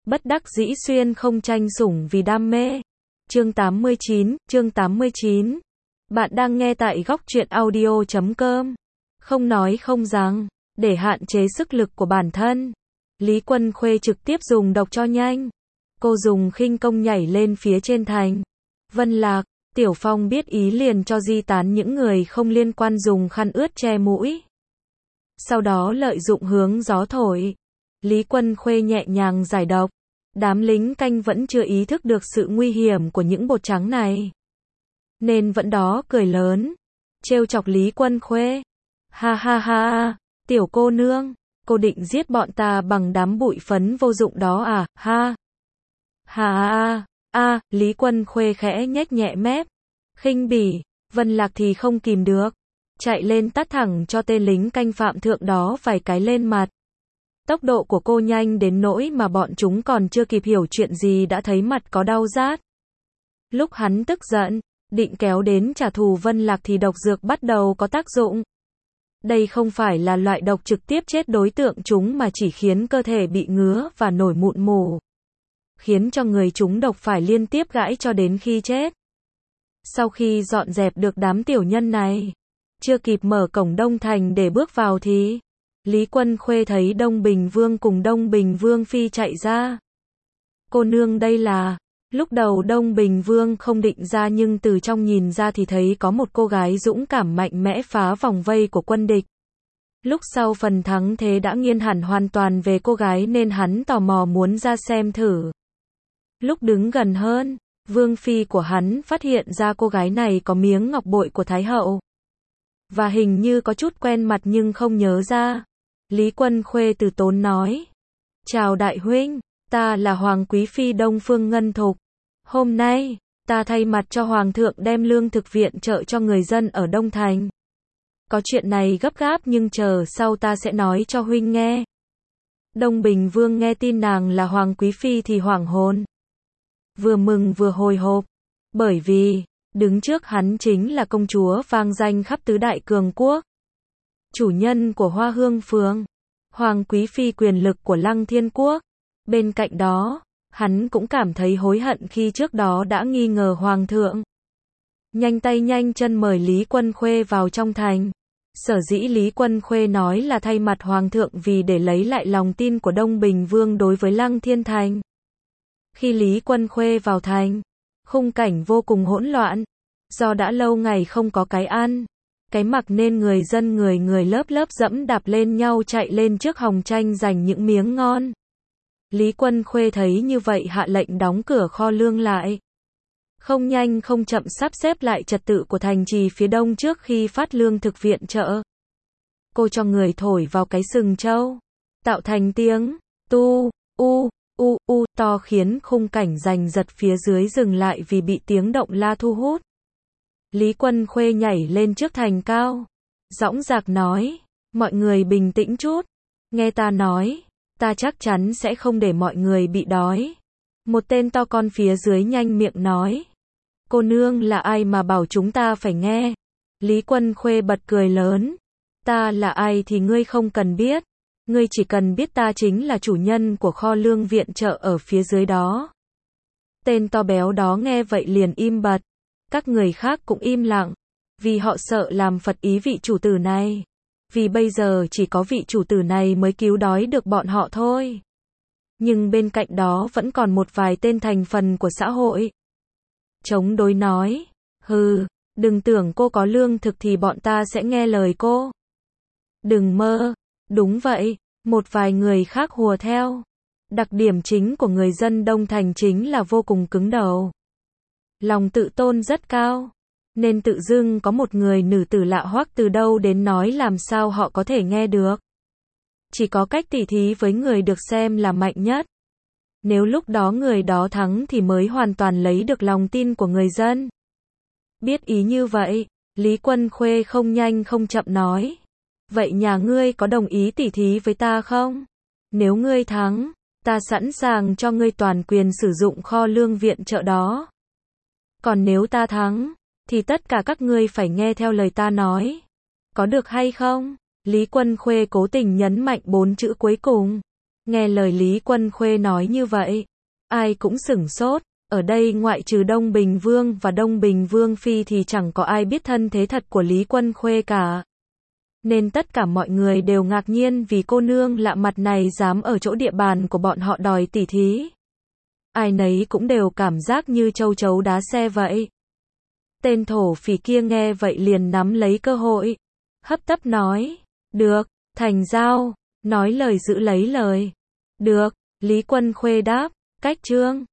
Bất đắc dĩ xuyên không tranh sủng vì đam mê. Chương 89. Bạn đang nghe tại góc truyện audio.com. Không nói không rằng, để hạn chế sức lực của bản thân, Lý Quân Khuê trực tiếp dùng độc cho nhanh. Cô dùng khinh công nhảy lên phía trên thành. Vân Lạc, Tiểu Phong biết ý liền cho di tán những người không liên quan dùng khăn ướt che mũi. Sau đó lợi dụng hướng gió thổi, Lý Quân Khuê nhẹ nhàng giải độc. Đám lính canh vẫn chưa ý thức được sự nguy hiểm của những bột trắng này, nên vẫn đó cười lớn, trêu chọc Lý Quân Khuê. Ha ha ha, tiểu cô nương, cô định giết bọn ta bằng đám bụi phấn vô dụng đó à, ha. Ha, Lý Quân Khuê khẽ nhếch nhẹ mép, khinh bỉ. Vân Lạc thì không kìm được, chạy lên tát thẳng cho tên lính canh phạm thượng đó vài cái lên mặt. Tốc độ của cô nhanh đến nỗi mà bọn chúng còn chưa kịp hiểu chuyện gì đã thấy mặt có đau rát. Lúc hắn tức giận, định kéo đến trả thù Vân Lạc thì độc dược bắt đầu có tác dụng. Đây không phải là loại độc trực tiếp chết đối tượng chúng mà chỉ khiến cơ thể bị ngứa và nổi mụn mủ, khiến cho người chúng độc phải liên tiếp gãi cho đến khi chết. Sau khi dọn dẹp được đám tiểu nhân này, chưa kịp mở cổng Đông Thành để bước vào thì Lý Quân Khuê thấy Đông Bình Vương cùng Đông Bình Vương Phi chạy ra. Cô nương đây là... Lúc đầu Đông Bình Vương không định ra nhưng từ trong nhìn ra thì thấy có một cô gái dũng cảm mạnh mẽ phá vòng vây của quân địch. Lúc sau phần thắng thế đã nghiêng hẳn hoàn toàn về cô gái nên hắn tò mò muốn ra xem thử. Lúc đứng gần hơn, Vương Phi của hắn phát hiện ra cô gái này có miếng ngọc bội của Thái Hậu. Và hình như có chút quen mặt nhưng không nhớ ra. Lý Quân Khuê từ tốn nói. Chào đại huynh, ta là Hoàng Quý Phi Đông Phương Ngân Thục. Hôm nay, ta thay mặt cho Hoàng thượng đem lương thực viện trợ cho người dân ở Đông Thành. Có chuyện này gấp gáp nhưng chờ sau ta sẽ nói cho huynh nghe. Đông Bình Vương nghe tin nàng là Hoàng Quý Phi thì hoảng hồn. Vừa mừng vừa hồi hộp. Bởi vì, đứng trước hắn chính là công chúa vang danh khắp tứ đại cường quốc. Chủ nhân của Hoa Hương Phường, Hoàng Quý Phi quyền lực của Lăng Thiên Quốc. Bên cạnh đó, hắn cũng cảm thấy hối hận khi trước đó đã nghi ngờ Hoàng thượng. Nhanh tay nhanh chân mời Lý Quân Khuê vào trong thành. Sở dĩ Lý Quân Khuê nói là thay mặt Hoàng thượng vì để lấy lại lòng tin của Đông Bình Vương đối với Lăng Thiên Thành. Khi Lý Quân Khuê vào thành, khung cảnh vô cùng hỗn loạn. Do đã lâu ngày không có cái ăn, cái mặc nên người dân người lớp lớp dẫm đạp lên nhau chạy lên trước hòng tranh giành những miếng ngon. Lý Quân Khuê thấy như vậy hạ lệnh đóng cửa kho lương lại. Không nhanh không chậm sắp xếp lại trật tự của thành trì phía đông trước khi phát lương thực viện trợ. Cô cho người thổi vào cái sừng trâu, tạo thành tiếng tu, u to khiến khung cảnh giành giật phía dưới dừng lại vì bị tiếng động la thu hút. Lý Quân Khuê nhảy lên trước thành cao, dõng dạc nói, mọi người bình tĩnh chút, nghe ta nói, ta chắc chắn sẽ không để mọi người bị đói. Một tên to con phía dưới nhanh miệng nói, cô nương là ai mà bảo chúng ta phải nghe? Lý Quân Khuê bật cười lớn, ta là ai thì ngươi không cần biết, ngươi chỉ cần biết ta chính là chủ nhân của kho lương viện trợ ở phía dưới đó. Tên to béo đó nghe vậy liền im bặt. Các người khác cũng im lặng, vì họ sợ làm phật ý vị chủ tử này. Vì bây giờ chỉ có vị chủ tử này mới cứu đói được bọn họ thôi. Nhưng bên cạnh đó vẫn còn một vài tên thành phần của xã hội chống đối nói, hừ, đừng tưởng cô có lương thực thì bọn ta sẽ nghe lời cô. Đừng mơ, đúng vậy, một vài người khác hùa theo. Đặc điểm chính của người dân Đông Thành chính là vô cùng cứng đầu. Lòng tự tôn rất cao, nên tự dưng có một người nữ tử lạ hoắc từ đâu đến nói làm sao họ có thể nghe được. Chỉ có cách tỉ thí với người được xem là mạnh nhất. Nếu lúc đó người đó thắng thì mới hoàn toàn lấy được lòng tin của người dân. Biết ý như vậy, Lý Quân Khuê không nhanh không chậm nói. Vậy nhà ngươi có đồng ý tỉ thí với ta không? Nếu ngươi thắng, ta sẵn sàng cho ngươi toàn quyền sử dụng kho lương viện trợ đó. Còn nếu ta thắng, thì tất cả các ngươi phải nghe theo lời ta nói. Có được hay không? Lý Quân Khuê cố tình nhấn mạnh 4 chữ cuối cùng. Nghe lời Lý Quân Khuê nói như vậy, ai cũng sửng sốt, ở đây ngoại trừ Đông Bình Vương và Đông Bình Vương Phi thì chẳng có ai biết thân thế thật của Lý Quân Khuê cả. Nên tất cả mọi người đều ngạc nhiên vì cô nương lạ mặt này dám ở chỗ địa bàn của bọn họ đòi tỉ thí. Ai nấy cũng đều cảm giác như châu chấu đá xe vậy. Tên thổ phỉ kia nghe vậy liền nắm lấy cơ hội, hấp tấp nói, được, thành giao, nói lời giữ lấy lời. Được, Lý Quân Khuê đáp, cách trương.